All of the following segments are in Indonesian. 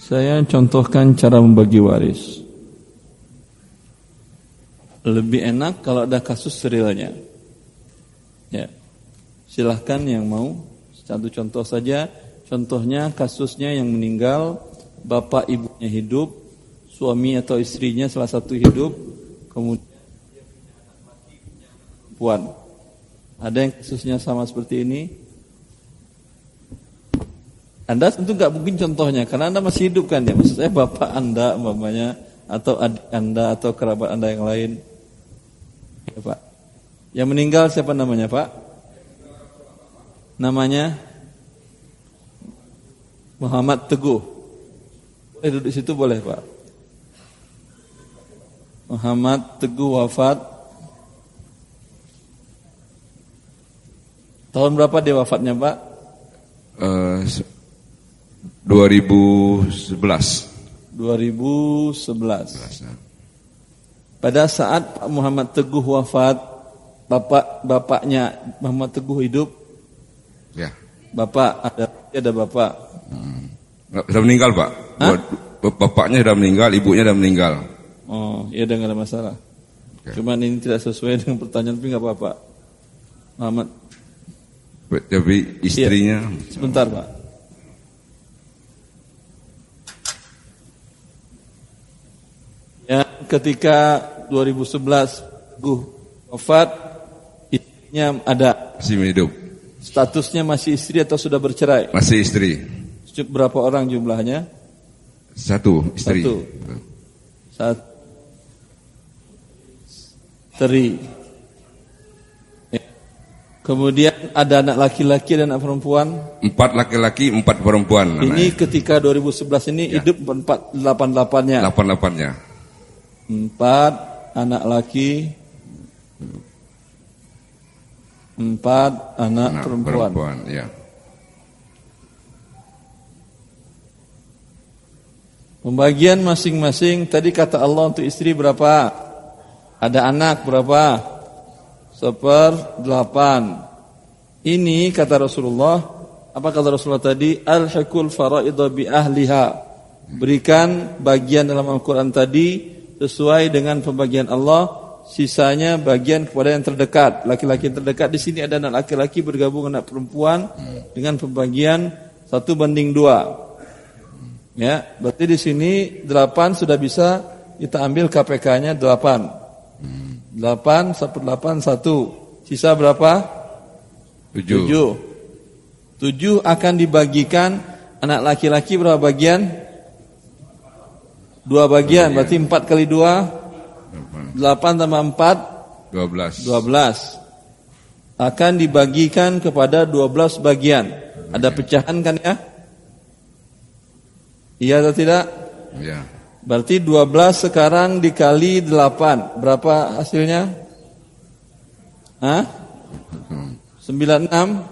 Saya contohkan cara membagi waris. Lebih enak kalau ada kasus serialnya. Ya. Silahkan yang mau. Satu contoh saja. Contohnya kasusnya yang meninggal, bapak ibunya hidup, suami atau istrinya salah satu hidup, kemudian dia punya anak laki, punya anak perempuan. Ada yang kasusnya sama seperti ini? Anda tentu nggak mungkin contohnya, karena Anda masih hidup kan ya. Maksud saya bapak Anda, umpamanya, atau adik Anda, atau kerabat Anda yang lain. Ya Pak. Yang meninggal siapa namanya Pak? Namanya Muhammad Teguh. Boleh duduk situ boleh Pak. Muhammad Teguh wafat. Tahun berapa dia wafatnya Pak? 2011. Pada saat Pak Muhammad Teguh wafat, bapaknya Muhammad Teguh hidup. Ya. Bapak ada bapak. Sudah meninggal Pak. Bapaknya sudah meninggal, ibunya sudah meninggal. Oh, iya enggak ada masalah. Okay. Cuman ini tidak sesuai dengan pertanyaan, tapi enggak apa-apa. Muhammad. Tapi istrinya. Iya. Sebentar Pak. Ya, ketika 2011 Teguh wafat, istrinya ada. Masih hidup. Statusnya masih istri atau sudah bercerai? Masih istri. Berapa orang jumlahnya? Satu istri. Satu. Istri. Ya. Kemudian ada anak laki-laki dan anak perempuan? 4 laki-laki, 4 perempuan. Ini anaknya. ketika 2011 ini ya. Hidup 88-nya. 88-nya. 4 anak laki, 4 anak perempuan. Ya. Pembagian masing-masing tadi kata Allah untuk istri berapa? Ada anak berapa? 1/8. Ini kata Rasulullah, apa kata Rasulullah tadi? Al-haqul fara'idha bi ahliha. Berikan bagian dalam Al-Qur'an tadi sesuai dengan pembagian Allah, sisanya bagian kepada yang terdekat. Laki-laki yang terdekat di sini ada anak laki-laki bergabung anak perempuan dengan pembagian 1/2. Ya, berarti di sini 8 sudah bisa kita ambil KPK-nya 8. 8 1/8 1. Sisa berapa? 7. 7 akan dibagikan anak laki-laki berapa bagian? 2 bagian, berarti 4 kali 2 8 tambah 4 12. Akan dibagikan kepada 12 bagian. Ada pecahan kan ya? Iya atau tidak? Iya. Berarti 12 sekarang dikali 8. Berapa hasilnya? 96.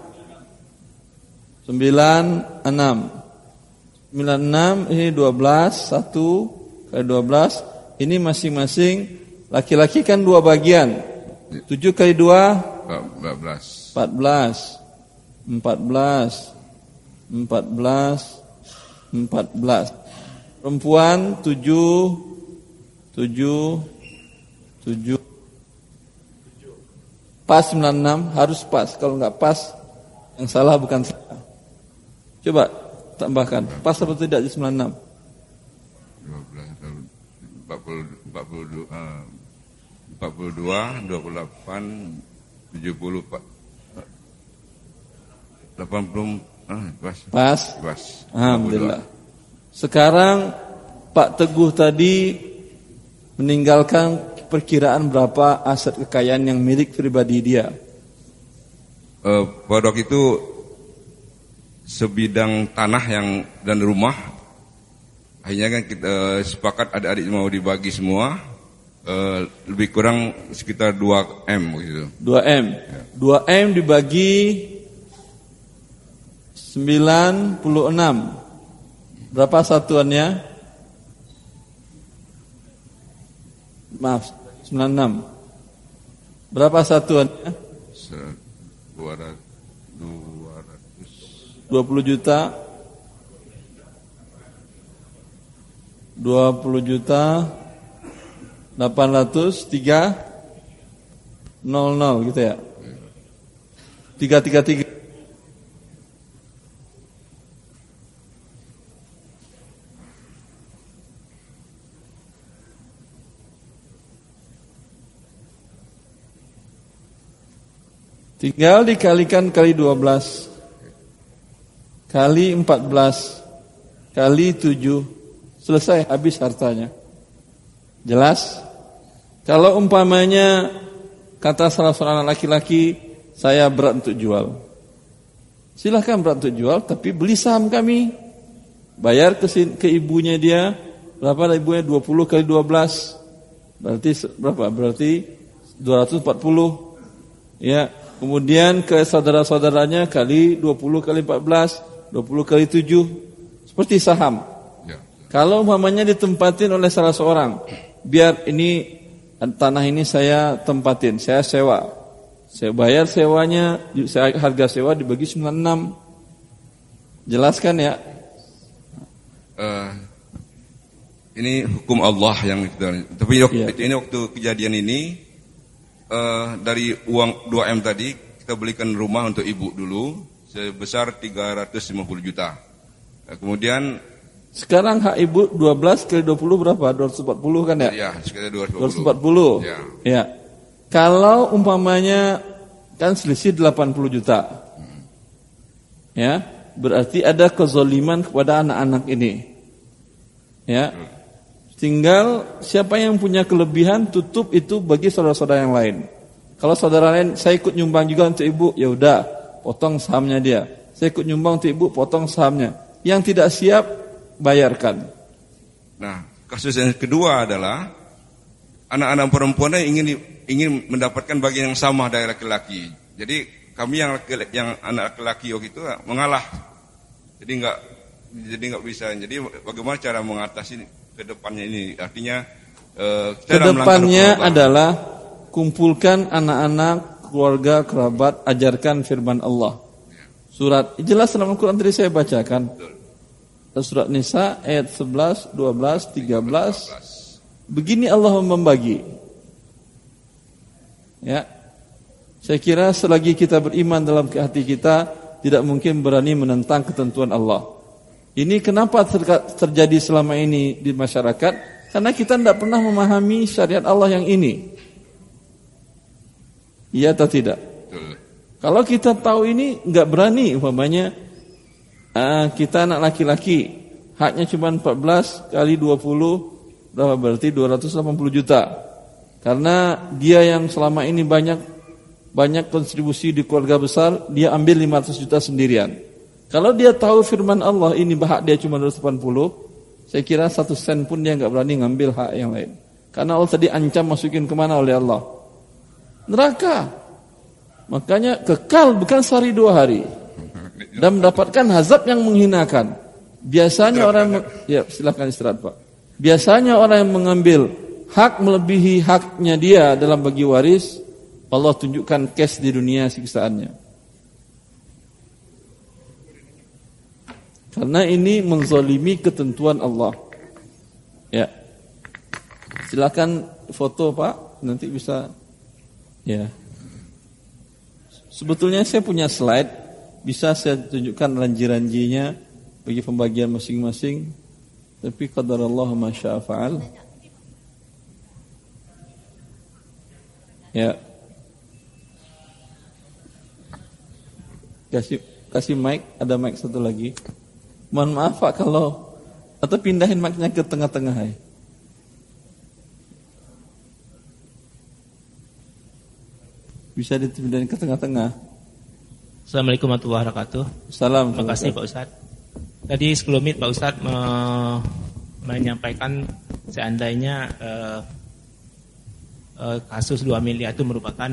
96 ini 12, 1 kali 12. Ini masing-masing laki-laki kan 2 bagian. 7 kali 2 14. 14. Perempuan 7. Pas 96, harus pas. Kalau enggak pas, yang salah bukan saya. Coba tambahkan. Pas atau tidak di 96? 42, 28, 70, 80, pas. Alhamdulillah. Sekarang Pak Teguh tadi meninggalkan perkiraan berapa aset kekayaan yang milik pribadi dia? Pada waktu itu sebidang tanah dan rumah. Akhirnya kan kita sepakat adik-adik mau dibagi semua, lebih kurang sekitar 2M gitu. 2M. Ya. 2M dibagi 96. Berapa satuannya? Maaf, 96. Berapa satuannya? 200. 20 juta. 20 juta 800 gitu ya. 333. Tinggal dikalikan kali 12 kali 14 kali 7, selesai, habis hartanya. Jelas? Kalau umpamanya kata salah seorang laki-laki, saya berat untuk jual. Silahkan berat untuk jual, tapi beli saham kami. Bayar ke ibunya dia. Berapa ibunya? 20 kali 12. Berarti berapa? Berarti 240. Ya, kemudian ke saudara-saudaranya kali 20 kali 14, 20 kali 7. Seperti saham. Ya. Kalau umpamanya ditempatin oleh salah seorang, biar ini tanah ini saya tempatin, saya sewa. Saya bayar sewanya, harga sewa dibagi 96. Jelaskan ya? Ini hukum Allah yang kita. Tapi ini waktu kejadian ini dari uang 2M tadi kita belikan rumah untuk ibu dulu sebesar 350 juta. Kemudian sekarang hak ibu 12 kali 20 berapa? 240 kan ya? Ya, sekitar 240. Ya. Kalau umpamanya kan selisih 80 juta. Ya, berarti ada kezaliman kepada anak-anak ini. Ya. Tinggal siapa yang punya kelebihan tutup itu bagi saudara-saudara yang lain. Kalau saudara lain saya ikut nyumbang juga untuk ibu, ya udah, potong sahamnya dia. Saya ikut nyumbang untuk ibu, potong sahamnya. Yang tidak siap bayarkan. Nah, kasus yang kedua adalah anak-anak perempuan ingin mendapatkan bagian yang sama dari laki-laki. Jadi kami yang anak laki-laki waktu itu mengalah. Jadi nggak bisa. Jadi bagaimana cara mengatasi ke depannya ini? Artinya ke depannya adalah kumpulkan anak-anak, keluarga, kerabat, ajarkan firman Allah. Surat jelas dalam Al-Quran tadi saya bacakan. Surat Nisa ayat 11, 12, 13. Begini Allah membagi. Ya. Saya kira selagi kita beriman dalam hati kita, tidak mungkin berani menentang ketentuan Allah. Ini kenapa terjadi selama ini di masyarakat? Karena kita tidak pernah memahami syariat Allah yang ini. Iya atau tidak? Kalau kita tahu ini, nggak berani umpamanya kita anak laki-laki, haknya cuma 14 kali 20, berapa berarti 280 juta. Karena dia yang selama ini banyak kontribusi di keluarga besar, dia ambil 500 juta sendirian. Kalau dia tahu firman Allah ini hak dia cuma 280, saya kira 1 sen pun dia nggak berani ngambil hak yang lain. Karena Allah tadi ancam masukin kemana oleh Allah? Neraka. Makanya kekal bukan sehari 2 hari. Dan mendapatkan azab yang menghinakan. Biasanya orang ya silakan istirahat Pak. Biasanya orang yang mengambil hak melebihi haknya dia dalam bagi waris, Allah tunjukkan cash di dunia siksaannya. Karena ini menzalimi ketentuan Allah. Ya. Silakan foto Pak, nanti bisa ya. Sebetulnya saya punya slide, bisa saya tunjukkan ranji-ranjinya bagi pembagian masing-masing. Tapi qadarallahu ma syaa fa'al. Ya. Kasih mic, ada mic satu lagi. Mohon maaf Pak kalau atau pindahin mic-nya ke tengah-tengah ya. Bisa dipindahin ke tengah-tengah. Assalamualaikum warahmatullahi wabarakatuh. Salam. Terima kasih Pak Ustadz. Tadi sebelum itu Pak Ustadz menyampaikan seandainya kasus 2 miliar itu merupakan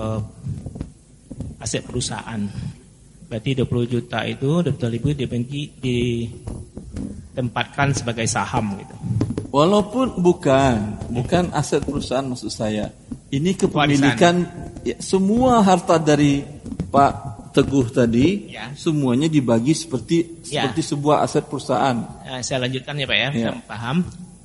aset perusahaan. Berarti 20 juta itu 20.000 ditempatkan sebagai saham gitu. Walaupun bukan aset perusahaan maksud saya. Ini kepemilikan ya, semua harta dari Pak Teguh tadi ya. Semuanya dibagi seperti sebuah aset perusahaan. Saya lanjutkan ya Pak ya. Paham.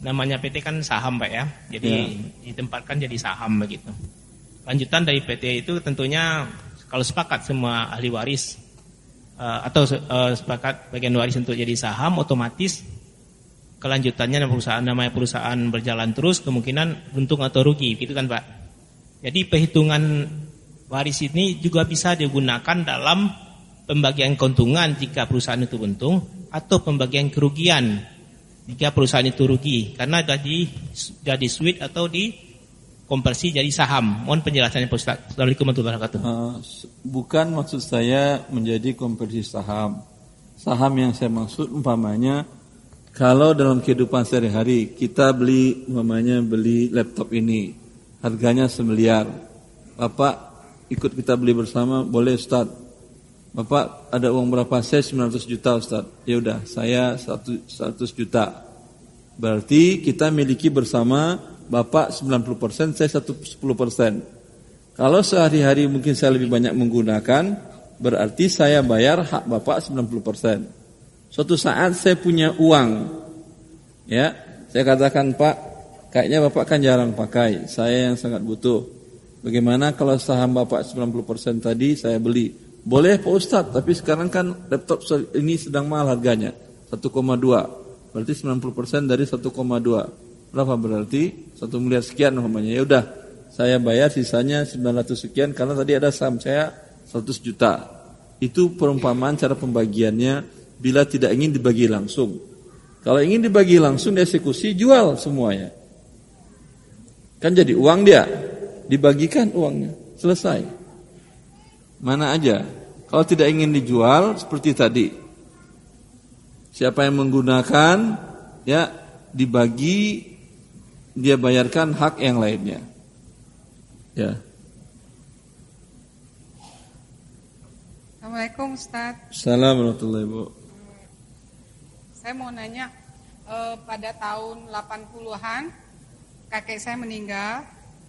namanya PT kan saham Pak ya. Jadi ditempatkan jadi saham begitu. Lanjutan dari PT itu tentunya kalau sepakat semua ahli waris atau sepakat bagian waris untuk jadi saham, otomatis kelanjutannya namanya perusahaan berjalan terus, kemungkinan untung atau rugi, gitu kan Pak. Jadi perhitungan waris ini juga bisa digunakan dalam pembagian keuntungan jika perusahaan itu untung, atau pembagian kerugian jika perusahaan itu rugi karena jadi switch atau dikonversi jadi saham. Mohon penjelasannya Pak Ustaz. Assalamualaikum warahmatullahi wabarakatuh. Bukan maksud saya menjadi konversi saham. Saham yang saya maksud umpamanya kalau dalam kehidupan sehari-hari kita beli laptop ini harganya 1 miliar. Bapak ikut kita beli bersama, boleh Ustaz. Bapak ada uang berapa? Saya 900 juta Ustaz. Ya udah, saya 100 juta. Berarti kita miliki bersama, Bapak 90%, saya 10%. Kalau sehari-hari mungkin saya lebih banyak menggunakan, berarti saya bayar hak Bapak 90%. Suatu saat saya punya uang, ya, saya katakan Pak, kayaknya Bapak kan jarang pakai, saya yang sangat butuh. Bagaimana kalau saham Bapak 90% tadi saya beli? Boleh Pak Ustadz, tapi sekarang kan laptop ini sedang mahal harganya, 1,2. Berarti 90% dari 1,2. Berapa berarti? 1 miliar sekian namanya. Ya udah, saya bayar sisanya 900 sekian karena tadi ada saham saya 100 juta. Itu perumpamaan cara pembagiannya bila tidak ingin dibagi langsung. Kalau ingin dibagi langsung dieksekusi, jual semuanya. Kan jadi uang dia, dibagikan uangnya, selesai. Mana aja. Kalau tidak ingin dijual seperti tadi, siapa yang menggunakan, ya dibagi, dia bayarkan hak yang lainnya. Ya. Assalamualaikum Ustaz. Assalamualaikum warahmatullahi wabarakatuh. Saya mau nanya, pada tahun 80-an kakek saya meninggal.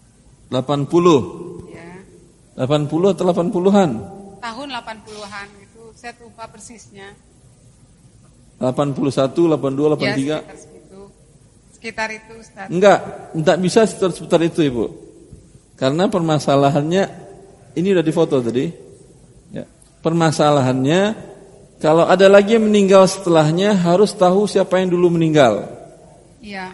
80? Ya. 80 atau 80-an? Tahun 80-an itu saya lupa persisnya. 81, 82, 83? Ya, sekitar itu Ustaz. Enggak bisa seputar itu Ibu. Karena permasalahannya, ini udah difoto tadi. Ya. Permasalahannya, kalau ada lagi yang meninggal setelahnya harus tahu siapa yang dulu meninggal. Iya,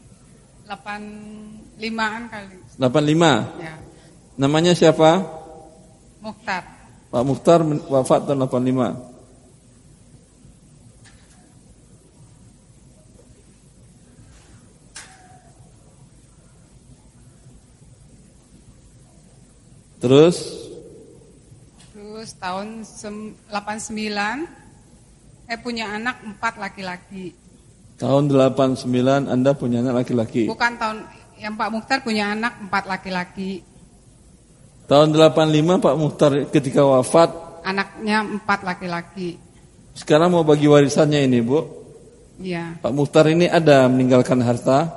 85-an kali. 85? Ya. Namanya siapa? Mukhtar. Pak Mukhtar wafat tahun 85. Terus tahun 89 saya punya anak 4 laki-laki. Tahun 89 Anda punya anak laki-laki? Bukan tahun yang Pak Mukhtar punya anak 4 laki-laki. Tahun 85 Pak Mukhtar ketika wafat anaknya 4 laki-laki. Sekarang mau bagi warisannya ini Bu. Iya. Pak Mukhtar ini ada meninggalkan harta?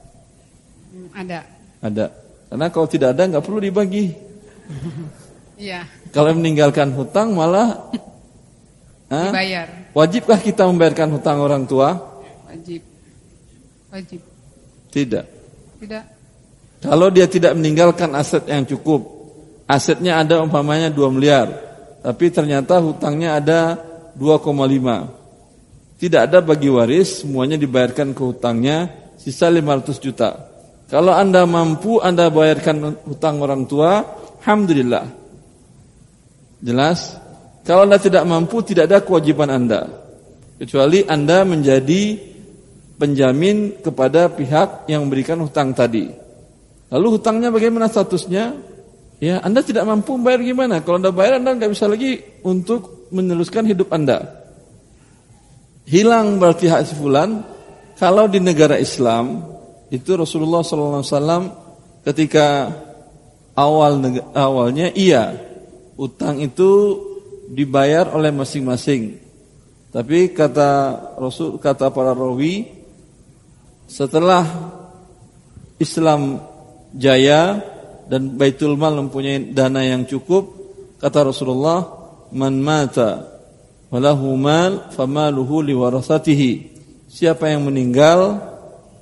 Ada. Karena kalau tidak ada nggak perlu dibagi. Iya. Kalau meninggalkan hutang malah dibayar. Wajibkah kita membayarkan hutang orang tua? Wajib. Tidak. Kalau dia tidak meninggalkan aset yang cukup, asetnya ada umpamanya 2 miliar, tapi ternyata hutangnya ada 2,5. Tidak ada bagi waris, semuanya dibayarkan ke hutangnya, sisa 500 juta. Kalau Anda mampu, Anda bayarkan hutang orang tua, alhamdulillah. Jelas? Kalau Anda tidak mampu, tidak ada kewajiban Anda. Kecuali Anda menjadi penjamin kepada pihak yang memberikan hutang tadi. Lalu hutangnya bagaimana statusnya? Ya, Anda tidak mampu bayar gimana? Kalau Anda bayar, Anda nggak bisa lagi untuk meneruskan hidup Anda. Hilang berarti hak si fulan. Kalau di negara Islam, itu Rasulullah SAW ketika awalnya utang itu dibayar oleh masing-masing. Tapi kata para rawi, setelah Islam jaya dan Baitul Mal mempunyai dana yang cukup, kata Rasulullah, man mata walahu mal famaluhu liwarasatihi. Siapa yang meninggal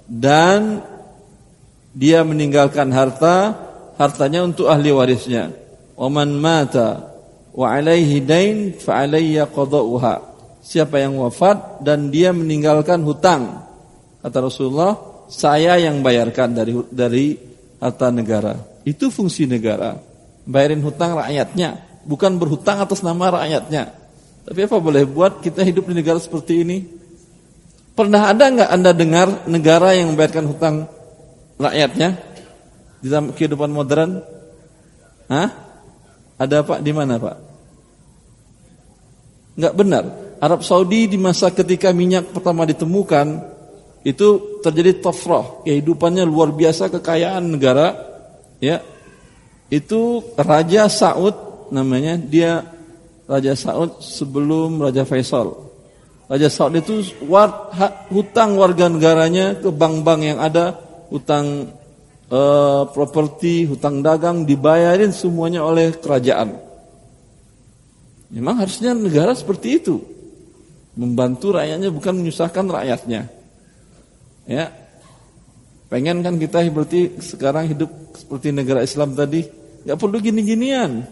dan dia meninggalkan hartanya untuk ahli warisnya. Wa man mata wa alaihi dain fa alayya qada'uha. Siapa yang wafat dan dia meninggalkan hutang, kata Rasulullah, saya yang bayarkan dari harta negara. Itu fungsi negara, bayarin hutang rakyatnya, bukan berhutang atas nama rakyatnya. Tapi apa boleh buat, kita hidup di negara seperti ini. Pernah ada enggak Anda dengar negara yang membayarkan hutang rakyatnya di dalam kehidupan modern? Hah? Ada Pak? Di mana Pak? Enggak benar. Arab Saudi di masa ketika minyak pertama ditemukan, itu terjadi tafrah, kehidupannya luar biasa, kekayaan negara, ya. Itu Raja Saud namanya, dia Raja Saud sebelum Raja Faisal. Raja Saud itu hutang warga negaranya ke bank-bank yang ada, hutang properti, hutang dagang dibayarin semuanya oleh kerajaan. Memang harusnya negara seperti itu, membantu rakyatnya, bukan menyusahkan rakyatnya. Ya, pengen kan kita berarti sekarang hidup seperti negara Islam tadi, nggak perlu gini-ginian.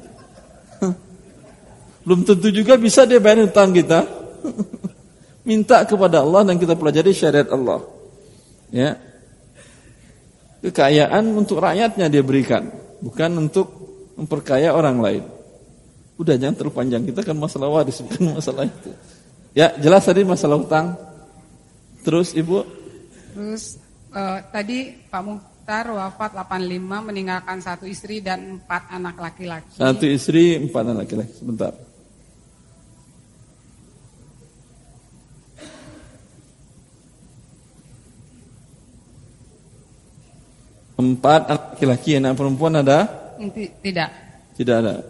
Belum tentu juga bisa dia bayar hutang kita. Minta kepada Allah dan kita pelajari syariat Allah. Ya, kekayaan untuk rakyatnya dia berikan, bukan untuk memperkaya orang lain. Udah, jangan terlalu panjang, kita kan masalah waris, bukan masalah itu. Ya, jelas tadi masalah hutang. Terus Ibu? Terus tadi Pak Mukhtar wafat 85, meninggalkan 1 istri dan 4 anak laki-laki. 1 istri, 4 anak laki-laki. Sebentar. Empat anak laki-laki, anak perempuan ada? Tidak. Tidak ada.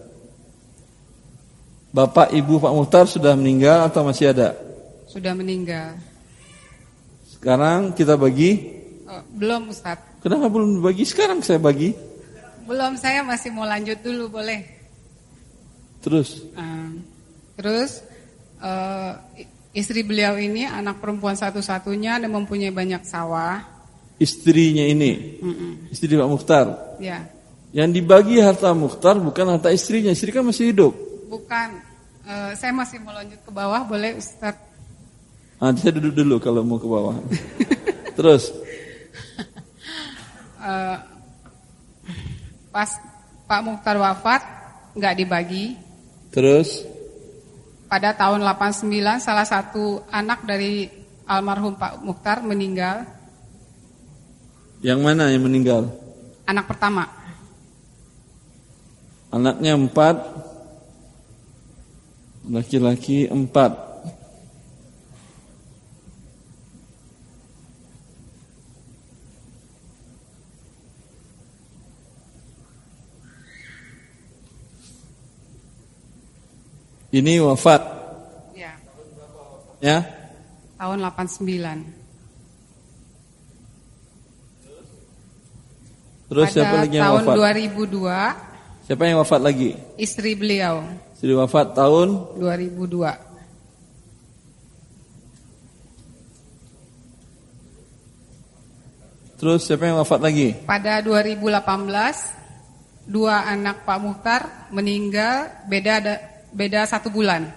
Bapak Ibu Pak Mukhtar sudah meninggal atau masih ada? Sudah meninggal. Sekarang kita bagi? Belum Ustaz. Kenapa belum bagi? Sekarang saya bagi. Belum, saya masih mau lanjut dulu, boleh? Terus? Istri beliau ini anak perempuan satu-satunya dan mempunyai banyak sawah. Istrinya ini, istri Pak Mukhtar. Ya. Yang dibagi harta Mukhtar bukan harta istrinya. Istri kan masih hidup. Bukan. Saya masih mau lanjut ke bawah, boleh Ustaz? Saya duduk dulu kalau mau ke bawah. Terus? Pas Pak Mukhtar wafat, nggak dibagi. Terus? Pada tahun 89, salah satu anak dari almarhum Pak Mukhtar meninggal. Yang mana yang meninggal? Anak pertama. Anaknya 4, laki-laki 4. Ini wafat. Ya. Ya. Tahun 89. Terus pada siapa lagi yang tahun wafat? 2002. Siapa yang wafat lagi? Istri beliau. Istri wafat tahun 2002. Terus siapa yang wafat lagi? Pada 2018, 2 anak Pak Mukhtar meninggal beda 1 bulan.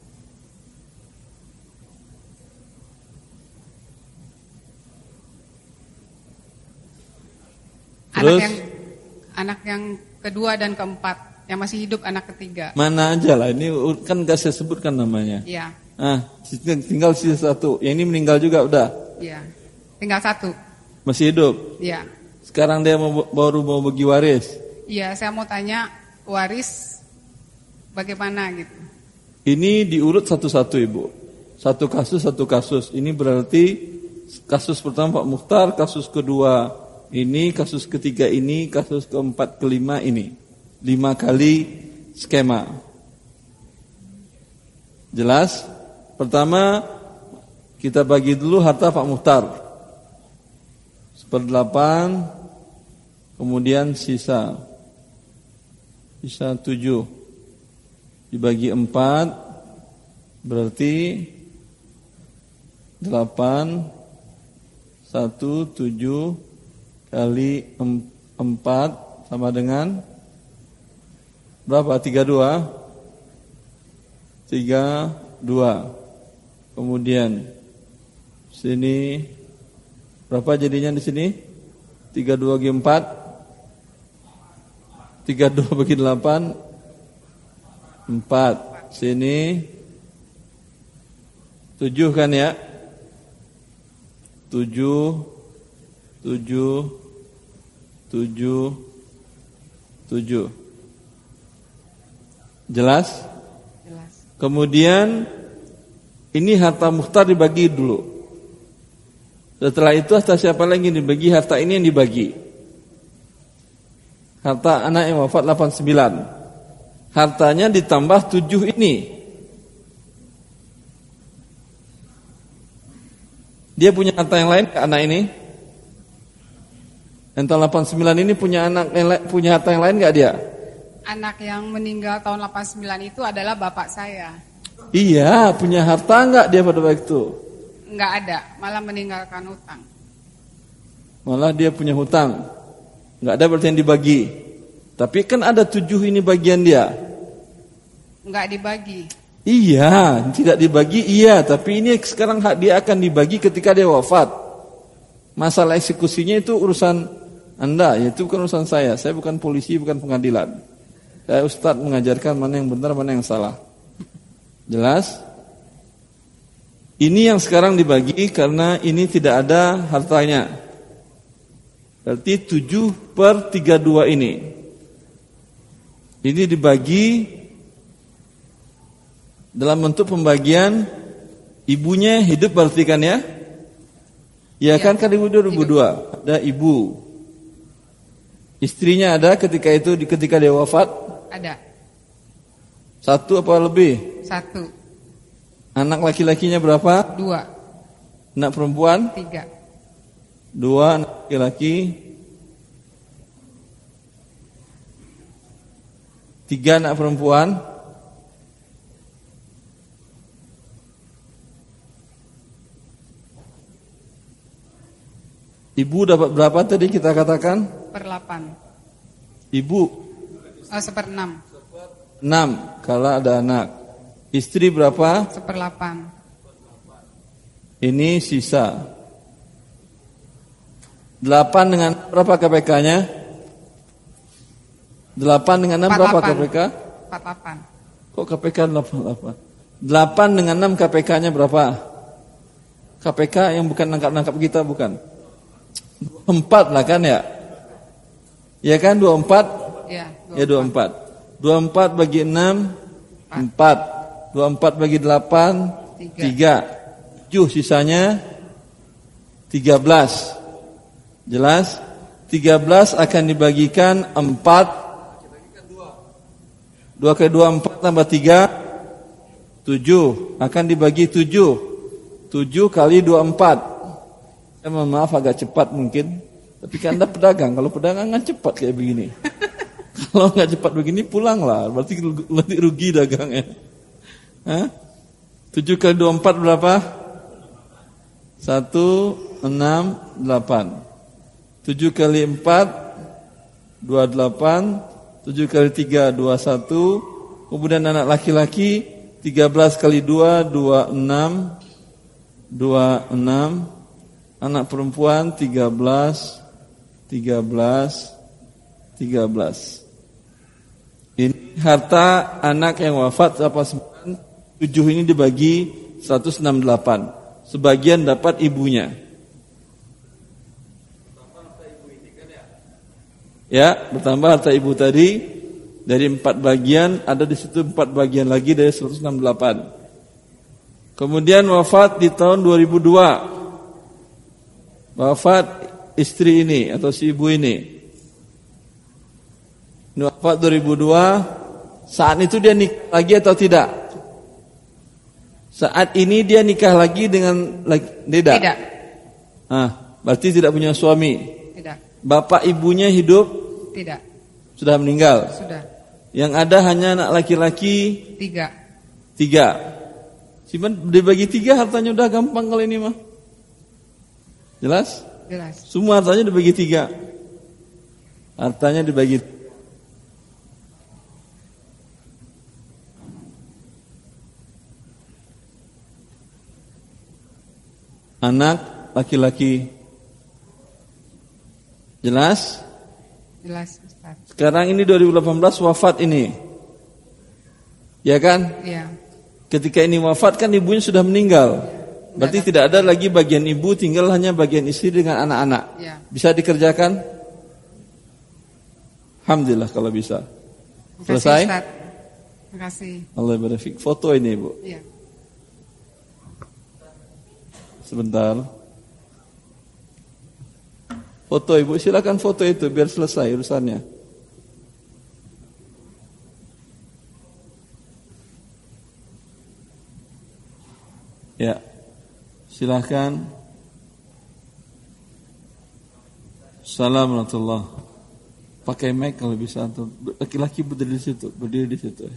Terus? Anak yang kedua dan keempat, yang masih hidup anak ketiga. Mana aja lah, ini kan gak saya sebutkan namanya. Iya. Tinggal sisa 1. Yang ini meninggal juga udah. Iya. Tinggal 1. Masih hidup. Iya. Sekarang dia baru mau bagi waris. Iya, saya mau tanya waris bagaimana gitu. Ini diurut satu-satu Ibu. Satu kasus. Ini berarti kasus pertama Pak Mukhtar, kasus kedua ini, kasus ketiga ini, kasus keempat, kelima ini. 5 kali skema. Jelas? Pertama, kita bagi dulu harta Pak Mukhtar. 1/8, kemudian sisa 7. Dibagi 4, berarti 8, 1, 7 kali 4 sama dengan berapa? 32. 32. Kemudian sini berapa jadinya di sini? 32 bagi 4. 32 bagi 8. 4. Sini 7 kan ya? 7. Jelas? Jelas. Kemudian ini harta mukhtar dibagi dulu. Setelah itu harta siapa lagi yang dibagi? Harta ini yang dibagi. Harta anak yang wafat 89. Hartanya ditambah 7 ini. Dia punya harta yang lain ke anak ini? Yang tahun 89 ini punya harta yang lain enggak dia? Anak yang meninggal tahun 89 itu adalah bapak saya. Iya, punya harta enggak dia pada waktu itu? Enggak ada, malah meninggalkan hutang. Malah dia punya hutang. Enggak ada berarti yang dibagi. Tapi kan ada 7 ini bagian dia. Enggak dibagi. Iya, tidak dibagi, iya. Tapi ini sekarang hak dia akan dibagi ketika dia wafat. Masalah eksekusinya itu urusan Anda, itu bukan urusan saya. Saya bukan polisi, bukan pengadilan. Saya ustadz mengajarkan mana yang benar, mana yang salah. Jelas? Ini yang sekarang dibagi karena ini tidak ada hartanya. Berarti 7/32 ini. Ini dibagi dalam bentuk pembagian ibunya hidup berarti kan ya? Ya kan ibu 2002 ada ibu. Istrinya ada ketika dia wafat? Ada. 1 apa lebih? 1. Anak laki-lakinya berapa? 2. Anak perempuan? 3. 2 anak laki-laki. 3 anak perempuan. Ibu dapat berapa tadi kita katakan? 1/8. Ibu 1/6. 6 kalau ada anak. Istri berapa? 1/8. Ini sisa 8 dengan berapa KPK-nya? 8 dengan 6 berapa KPK? 48. Kok KPK 88? 8 dengan 6 KPK-nya berapa? KPK yang bukan nangkap-nangkap kita bukan? 24 lah kan ya? Ya kan 24? Ya, 24. Ya 24. 24 bagi 6 4. 24 bagi 8 3. 7 sisanya 13. Jelas? 13 akan dibagikan 4. 2 kali 2 4 tambah 3 7. Akan dibagi 7. 7 kali 24. Saya mohon maaf agak cepat mungkin. Tapi kan Anda pedagang. Kalau pedagang kan cepat kayak begini. Kalau nggak cepat begini pulanglah. Berarti rugi dagangnya. 7 kali 24 berapa? 1, 6, 8. 7 kali 4 28. 7 kali 3 21. Kemudian anak laki-laki 13 kali 2 26. 26. Anak perempuan 13. Ini harta anak yang wafat 7 ini dibagi 168. Sebagian dapat ibunya. Ya, bertambah harta ibu tadi dari 4 bagian, ada di situ 4 bagian lagi dari 168. Kemudian wafat di tahun 2002. Wafat istri ini atau si ibu ini. Wafat 2002. Saat itu dia nikah lagi atau tidak? Saat ini dia nikah lagi dengan tidak? Tidak. Berarti tidak punya suami. Tidak. Bapak ibunya hidup? Tidak. Sudah meninggal? Sudah. Yang ada hanya anak laki-laki? 3. Cuman dibagi 3 hartanya udah gampang kalau ini mah. Jelas? Jelas. Semua hartanya dibagi 3. Hartanya dibagi anak laki-laki. Jelas? Jelas, Ustaz. Sekarang ini 2018 wafat ini. Ya kan? Iya. Ketika ini wafat kan ibunya sudah meninggal. Berarti tidak ada lagi bagian ibu, tinggal hanya bagian istri dengan anak-anak. Iya. Bisa dikerjakan? Alhamdulillah kalau bisa. Selesai? Ustaz. Terima kasih. Allah barik fik. Foto ini, Bu. Iya. Sebentar. Foto Ibu, silakan foto itu biar selesai urusannya. Ya. Silakan. Assalamualaikum warahmatullahi. Pakai mic kalau bisa, atau laki-laki berdiri di situ.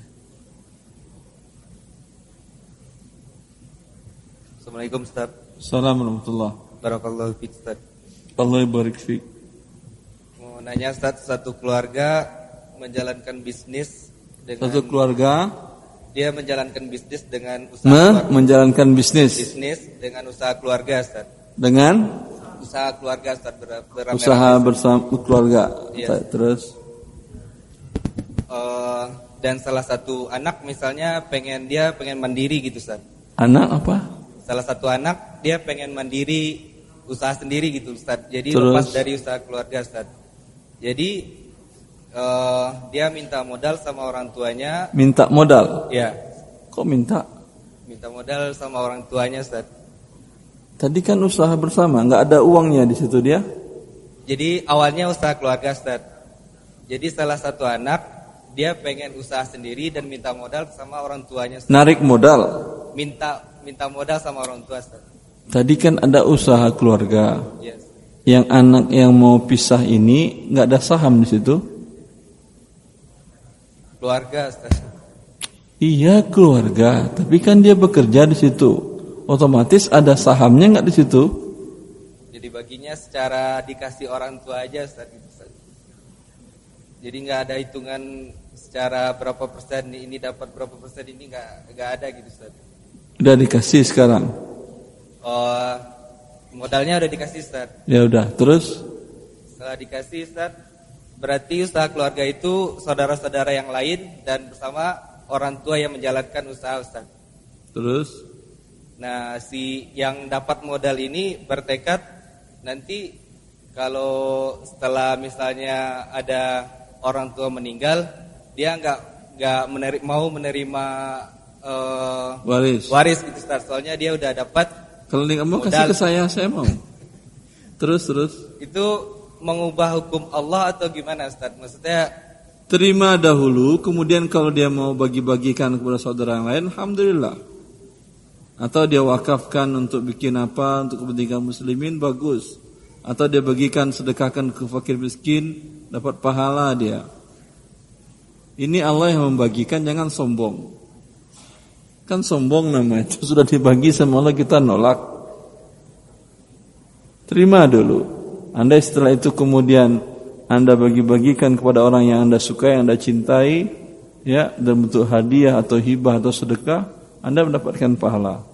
Assalamualaikum Ustaz. Assalamualaikum warahmatullahi. Barakallahu fiik Ustaz. Allah barik fiik. Mau nanya Ustaz, satu keluarga menjalankan bisnis dengan Satu keluarga dia menjalankan bisnis dengan usaha menjalankan bisnis dengan usaha keluarga Ustaz. dengan Usaha keluarga Ustaz beramai-ramai. usaha bersama keluarga. Iya. Terus dan salah satu anak misalnya pengen mandiri gitu Ustaz. anak apa? Salah satu anak dia pengen mandiri, usaha sendiri gitu Ustaz. Jadi Terus? lepas dari usaha keluarga Ustaz. Jadi dia minta modal sama orang tuanya. Minta modal. Ya, Kok minta? minta modal sama orang tuanya Ustaz. Tadi kan usaha bersama, nggak ada uangnya di situ dia. Jadi awalnya usaha keluarga Ustaz. Jadi salah satu anak dia pengen usaha sendiri dan minta modal sama orang tuanya Ustaz. Narik modal. Minta modal sama orang tua Ustaz. Tadi kan ada usaha keluarga. Yes. Yang anak yang mau pisah ini nggak ada saham di situ. Keluarga Ustaz. Iya keluarga, tapi kan dia bekerja di situ. Otomatis ada sahamnya nggak di situ? Jadi baginya secara dikasih orang tua aja Ustaz, gitu, Ustaz. Jadi nggak ada hitungan secara berapa persen ini dapat berapa persen ini nggak ada gitu Ustaz. Udah dikasih sekarang. Modalnya udah dikasih Ustaz. Ya udah, terus Setelah dikasih Ustaz, berarti usaha keluarga itu saudara-saudara yang lain dan bersama orang tua yang menjalankan usaha Ustaz. terus Nah, si yang dapat modal ini bertekad nanti kalau setelah misalnya ada orang tua meninggal, dia nggak mau menerima waris gitu Ustaz. Soalnya dia udah dapat. Kalau nggak mau kasih ke saya mau. Terus Itu mengubah hukum Allah atau gimana Ustaz? Maksudnya terima dahulu, kemudian kalau dia mau bagi-bagikan kepada saudara yang lain, alhamdulillah. Atau dia wakafkan untuk bikin apa, untuk kepentingan muslimin, bagus. Atau dia bagikan, sedekahkan ke fakir miskin, dapat pahala dia. Ini Allah yang membagikan, jangan sombong. Kan sombong nama itu, sudah dibagi sama Allah kita nolak. Terima dulu. Anda setelah itu kemudian Anda bagi-bagikan kepada orang yang Anda sukai, yang Anda cintai, ya, dalam bentuk hadiah atau hibah atau sedekah, Anda mendapatkan pahala.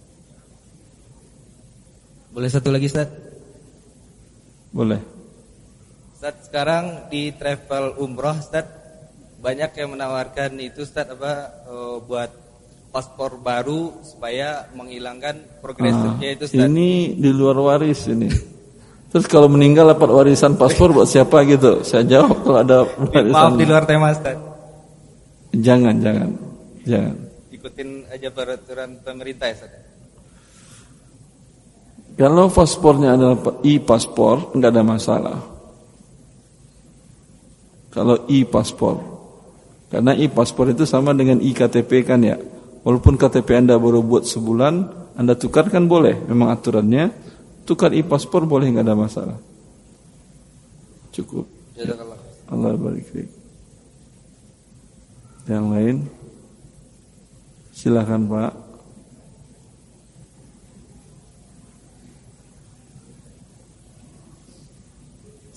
boleh satu lagi Ustaz? Boleh. Ustaz, sekarang di travel umroh Ustaz banyak yang menawarkan itu Ustaz buat paspor baru supaya menghilangkan progresifnya itu Ustaz. Ini di luar waris ini. Terus kalau meninggal dapat warisan paspor buat siapa gitu? Saya jawab kalau ada warisan. Maaf di luar tema Ustaz. Jangan. Ikutin aja peraturan pemerintah ya Ustaz. Kalau paspornya adalah e-paspor, enggak ada masalah. Kalau e-paspor. Karena e-paspor itu sama dengan e-KTP kan ya. Walaupun KTP Anda baru buat sebulan, Anda tukarkan boleh. Memang aturannya, tukar e-paspor boleh, enggak ada masalah. Cukup. Jazakallah. Allah barik fiik. Yang lain? Silakan Pak.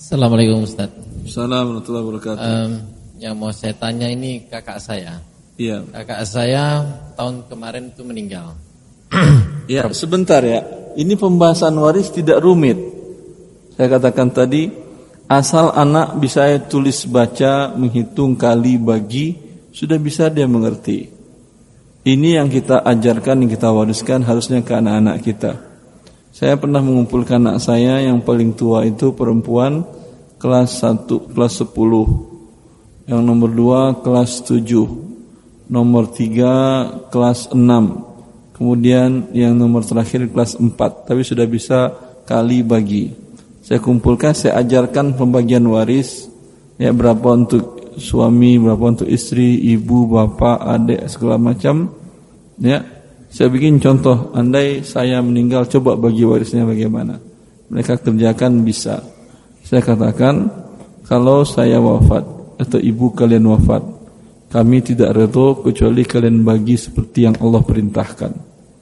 Assalamualaikum Ustaz. Assalamualaikum warahmatullahi wabarakatuh. Yang mau saya tanya ini kakak saya. Iya. Kakak saya tahun kemarin itu meninggal. Ya, sebentar ya. Ini pembahasan waris tidak rumit. Saya katakan tadi, asal anak bisa tulis baca, menghitung kali bagi, sudah bisa dia mengerti. Ini yang kita ajarkan, yang kita wariskan harusnya ke anak-anak kita. Saya pernah mengumpulkan anak saya yang paling tua itu perempuan kelas 1, kelas 10. Yang nomor 2 kelas 7. Nomor 3 kelas 6. Kemudian yang nomor terakhir kelas 4. Tapi sudah bisa kali bagi. Saya kumpulkan, saya ajarkan pembagian waris, ya berapa untuk suami, berapa untuk istri, ibu, bapak, adik, segala macam. Ya, saya bikin contoh. Andai saya meninggal, coba bagi warisnya bagaimana? Mereka kerjakan bisa. Saya katakan, kalau saya wafat atau ibu kalian wafat, kami tidak redha kecuali kalian bagi seperti yang Allah perintahkan.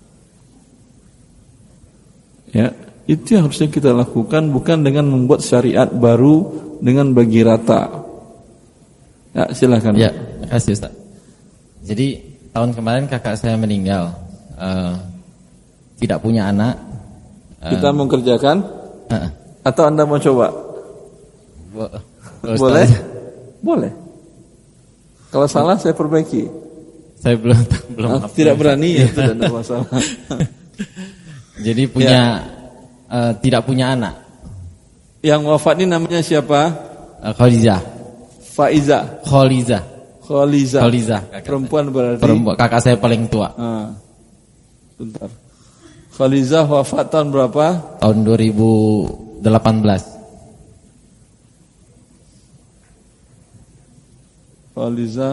Ya. Itu yang harusnya kita lakukan, bukan dengan membuat syariat baru dengan bagi rata. Ya, silakan. Ya, terima kasih Ustaz. Jadi tahun kemarin kakak saya meninggal, tidak punya anak. Kita mau kerjakan? Atau Anda mau coba? Boleh? Boleh. Kalau salah saya perbaiki. Saya belum. Tidak berani ya, tidak ada masalah. Jadi tidak punya anak. Yang wafat ini namanya siapa? Khalizah. Faiza. Khalizah. Perempuan berarti. Perempuan. Kakak saya paling tua. Bentar. Khalizah wafat tahun berapa? Tahun 2018. Khalizah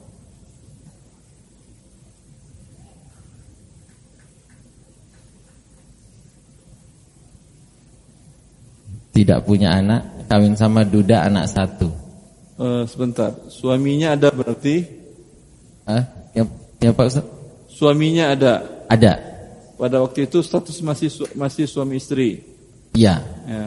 tidak punya anak, kawin sama duda anak 1. Sebentar, suaminya ada berarti? Ya Pak Ustaz? Suaminya ada? Ada. Pada waktu itu status masih suami istri? Iya. Ya.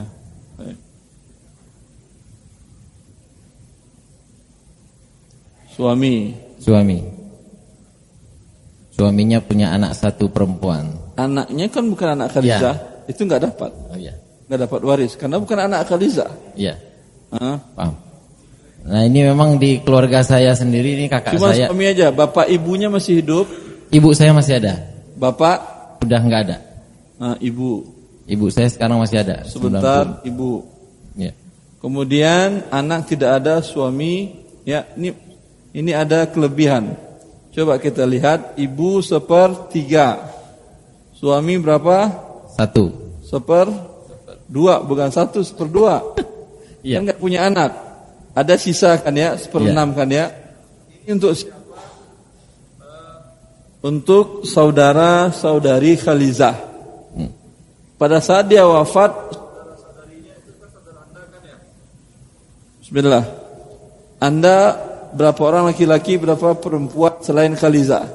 Suaminya punya anak 1 perempuan. Anaknya kan bukan anak Khalizah, itu nggak dapat. Oh iya. Nggak dapat waris karena bukan anak Khalizah. Iya. Paham. Nah ini memang di keluarga saya sendiri ini kakak Cuma saya. Cuma suami aja, bapak ibunya masih hidup? Ibu saya masih ada. Bapak? Udah nggak ada. Ibu saya sekarang masih ada. Sebentar, 90. Ibu. Ya. Kemudian anak tidak ada, suami. Ya, ini ada kelebihan. Coba kita lihat, ibu 1/3. Suami berapa? 1. 1/2, bukan 1/2. Iya. Kan nggak punya anak. Ada sisa kan ya, 1/6 kan ya. Ini untuk siapa? Untuk saudara-saudari Khalizah. Pada saat dia wafat, bismillah. Anda berapa orang laki-laki, berapa perempuan selain Khalizah?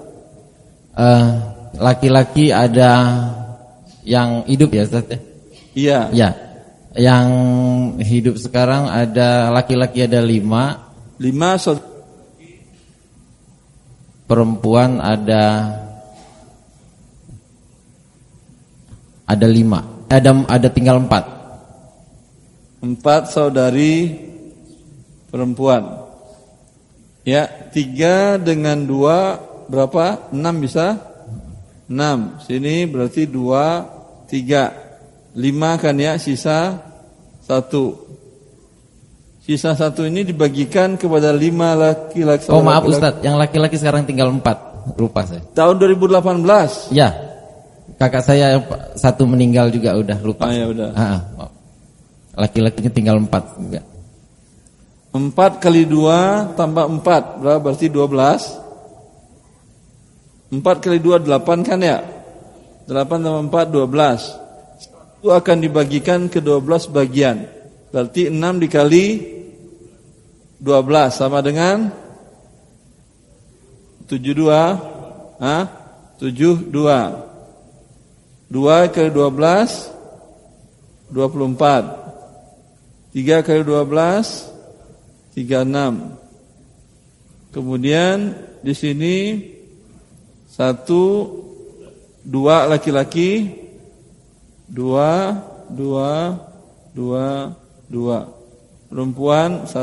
Laki-laki ada yang hidup ya Ustaz ya? Iya. Ya. Yang hidup sekarang ada laki-laki ada 5. 5 perempuan ada 5. Ada tinggal 4. 4 saudari perempuan. Ya, 3 dengan 2 berapa? 6 bisa? 6. Sini berarti 2, 3. 5 kan ya, sisa 1. Sisa 1 ini dibagikan kepada 5 laki-laki. Oh maaf Ustaz, yang laki-laki sekarang tinggal 4. Lupa saya. Tahun 2018. Ya. Kakak saya 1 meninggal juga udah lupa. Ya udah. Laki-lakinya tinggal 4 juga. 4 kali 2 tambah 4 berapa? Berarti 12. 4 kali 2 8 kan ya? 8 tambah 4 12. Itu akan dibagikan ke 12 bagian. Berarti 6 dikali 12 sama dengan 72. 72. 2 kali 12 24. 3 kali 12 36. Kemudian di sini 1 2 laki-laki 2 perempuan 1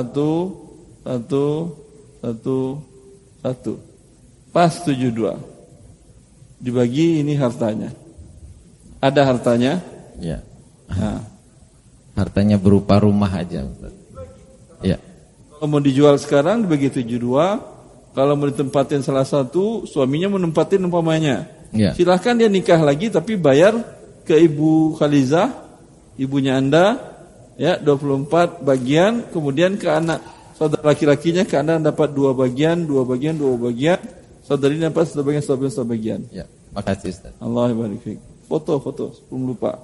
pas 72. Dibagi ini hartanya. Ada hartanya? Ya. Nah. Hartanya berupa rumah aja, Ustaz. Ya. Kalau mau dijual sekarang dibagi 72. Kalau mau ditempatin salah satu, suaminya mau nempatin umpamanya. Ya. Silahkan dia nikah lagi tapi bayar ke Ibu Khalizah, ibunya Anda, ya 24 bagian, kemudian ke anak saudara laki-lakinya ke Anda dapat 2 bagian, saudari dapat 1 bagian. Ya, makasih Ustaz. Allah barik fiik. Foto sebelum lupa.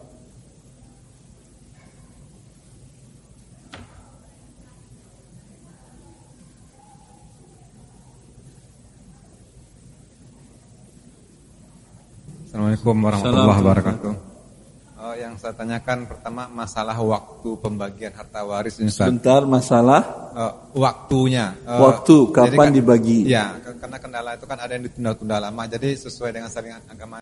Assalamualaikum warahmatullahi wabarakatuh. Yang saya tanyakan pertama masalah waktu pembagian harta waris ini, Ustaz. Sebentar, masalah waktunya. Waktu kapan dibagi? Ya, karena kendala itu kan ada yang ditunda-tunda lama. Jadi sesuai dengan syariat agama